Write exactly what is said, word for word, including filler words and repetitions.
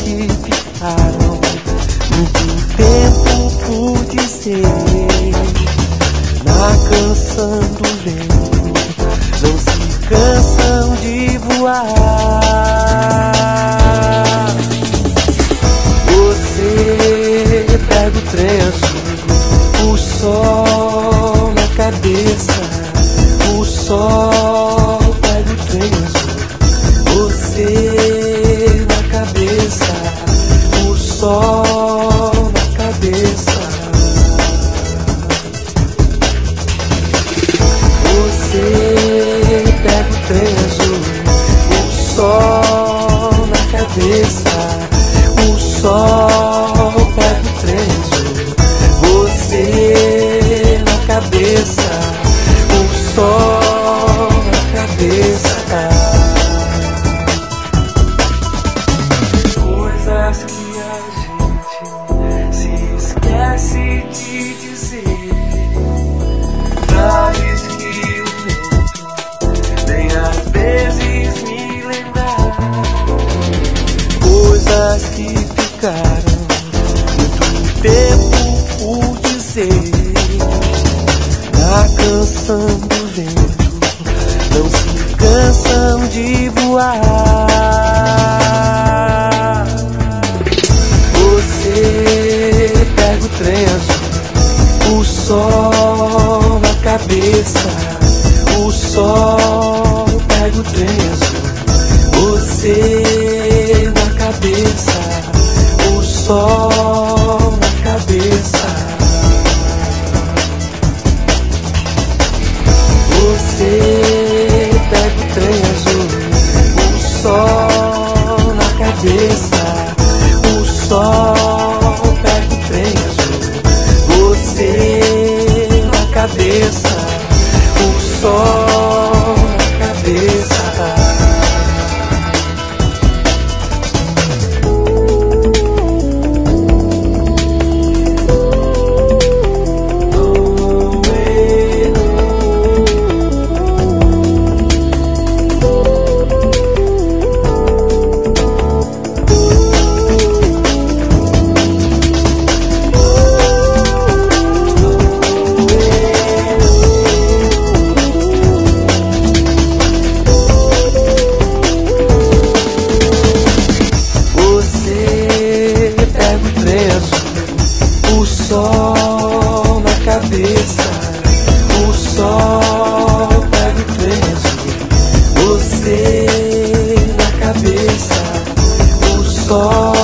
que ficaram muito tempo por dizer na canção do vento, não se cansam de voar. Você pega o trem azul, o sol na cabeça, o sol pega o trem azul, você na cabeça, o sol na cabeça. Você pega o trem azul, o sol na cabeça, o sol pega o trem azul, você na cabeça, o sol na cabeça. Coisas que a gente se esquece de dizer, frases que o vento vem às vezes me lembrar, coisas que ficaram muito tempo por dizer na canção do vento, não se cansam de voar. Você pega o trem azul, o sol na cabeça, o sol pega o trem azul, você na cabeça, o sol na cabeça. Você pega o trem azul, o sol na cabeça, o sol pega o trem azul, você na cabeça, o sol na cabeça. O sol na cabeça, o sol pega o trem azul, você na cabeça, o sol